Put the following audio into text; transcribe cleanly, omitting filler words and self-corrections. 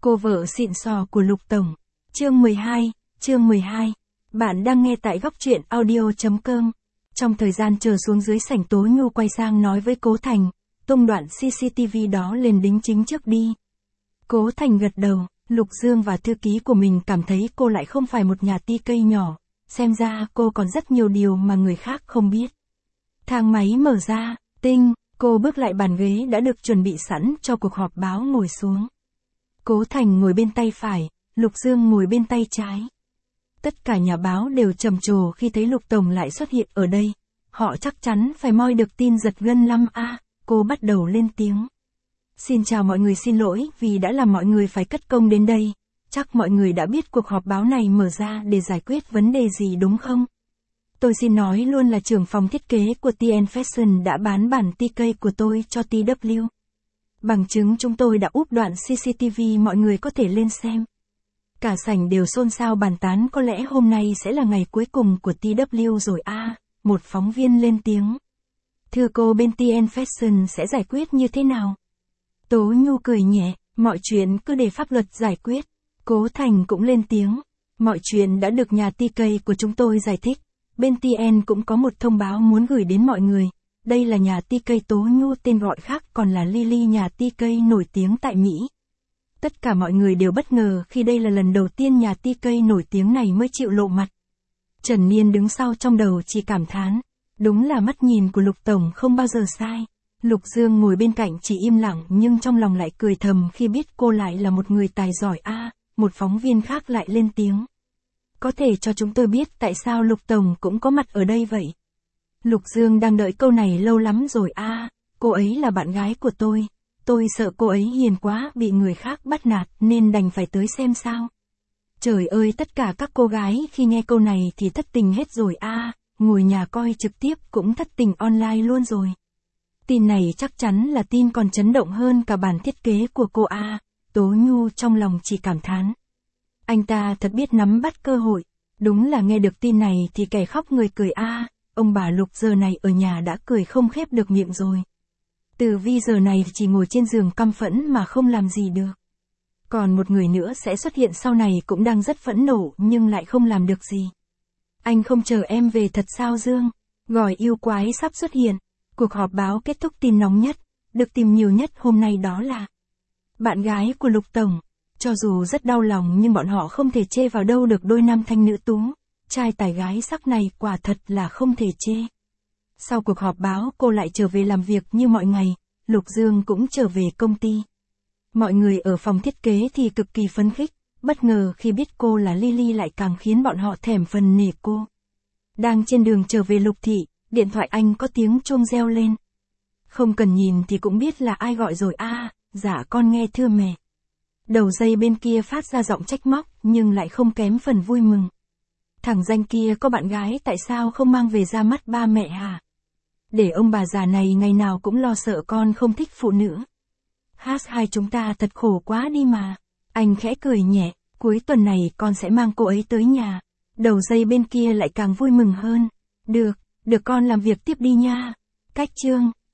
Cô vợ xịn sò của Lục Tổng. Chương 12. Bạn đang nghe tại góc truyện audio.com. Trong thời gian chờ xuống dưới sảnh, Tố Nhu quay sang nói với Cố Thành, tung đoạn CCTV đó lên đính chính trước đi. Cố Thành gật đầu. Lục Dương và thư ký của mình cảm thấy cô lại không phải một nhà ti cây nhỏ, xem ra cô còn rất nhiều điều mà người khác không biết. Thang máy mở ra, cô bước lại bàn ghế đã được chuẩn bị sẵn cho cuộc họp báo, ngồi xuống. Cố Thành ngồi bên tay phải, Lục Dương ngồi bên tay trái. Tất cả nhà báo đều trầm trồ khi thấy Lục Tổng lại xuất hiện ở đây. Họ chắc chắn phải moi được tin giật gân lắm a. Cô bắt đầu lên tiếng. Xin chào mọi người, xin lỗi vì đã làm mọi người phải cất công đến đây. Chắc mọi người đã biết cuộc họp báo này mở ra để giải quyết vấn đề gì đúng không? Tôi xin nói luôn là trưởng phòng thiết kế của TN Fashion đã bán bản TK của tôi cho TW. Bằng chứng chúng tôi đã úp đoạn CCTV, mọi người có thể lên xem. Cả sảnh đều xôn xao bàn tán, có lẽ hôm nay sẽ là ngày cuối cùng của TW rồi a. Một phóng viên lên tiếng. Thưa cô, bên TN Fashion sẽ giải quyết như thế nào? Tố Nhu cười nhẹ, mọi chuyện cứ để pháp luật giải quyết. Cố Thành cũng lên tiếng. Mọi chuyện đã được nhà TK của chúng tôi giải thích. Bên TN cũng có một thông báo muốn gửi đến mọi người. Đây là nhà TK Tố Nhu, tên gọi khác còn là Lily, nhà TK nổi tiếng tại Mỹ. Tất cả mọi người đều bất ngờ khi đây là lần đầu tiên nhà TK nổi tiếng này mới chịu lộ mặt. Trần Niên đứng sau trong đầu chỉ cảm thán. Đúng là mắt nhìn của Lục Tổng không bao giờ sai. Lục Dương ngồi bên cạnh chỉ im lặng nhưng trong lòng lại cười thầm khi biết cô lại là một người tài giỏi a. Một phóng viên khác lại lên tiếng. Có thể cho chúng tôi biết tại sao Lục Tổng cũng có mặt ở đây vậy? Lục Dương đang đợi câu này lâu lắm rồi a. Cô ấy là bạn gái của tôi. Tôi sợ cô ấy hiền quá bị người khác bắt nạt nên đành phải tới xem sao. Trời ơi, tất cả các cô gái khi nghe câu này thì thất tình hết rồi a. Ngồi nhà coi trực tiếp cũng thất tình online luôn rồi. Tin này chắc chắn là tin còn chấn động hơn cả bản thiết kế của cô a. Tố Nhu trong lòng chỉ cảm thán. Anh ta thật biết nắm bắt cơ hội. Đúng là nghe được tin này thì kẻ khóc người cười a. Ông bà Lục giờ này ở nhà đã cười không khép được miệng rồi. Từ Vi giờ này chỉ ngồi trên giường căm phẫn mà không làm gì được. Còn một người nữa sẽ xuất hiện sau này cũng đang rất phẫn nộ nhưng lại không làm được gì. Anh không chờ em về thật sao Dương? Gỏi yêu quái sắp xuất hiện. Cuộc họp báo kết thúc, tin nóng nhất, được tìm nhiều nhất hôm nay đó là bạn gái của Lục Tổng. Cho dù rất đau lòng nhưng bọn họ không thể chê vào đâu được đôi nam thanh nữ tú. Trai tài gái sắc này quả thật là không thể chê. Sau cuộc họp báo cô lại trở về làm việc như mọi ngày, Lục Dương cũng trở về công ty. Mọi người ở phòng thiết kế thì cực kỳ phấn khích, bất ngờ khi biết cô là Lily lại càng khiến bọn họ thèm phần nể cô. Đang trên đường trở về Lục thị, điện thoại anh có tiếng chuông reo lên. Không cần nhìn thì cũng biết là ai gọi rồi a. Dạ con nghe thưa mẹ. Đầu dây bên kia phát ra giọng trách móc nhưng lại không kém phần vui mừng. Thằng danh kia có bạn gái, tại sao không mang về ra mắt ba mẹ hả? Để ông bà già này ngày nào cũng lo sợ con không thích phụ nữ. Hai chúng ta thật khổ quá đi mà. Anh khẽ cười nhẹ, cuối tuần này con sẽ mang cô ấy tới nhà. Đầu dây bên kia lại càng vui mừng hơn. Được con làm việc tiếp đi nha. Cách chương.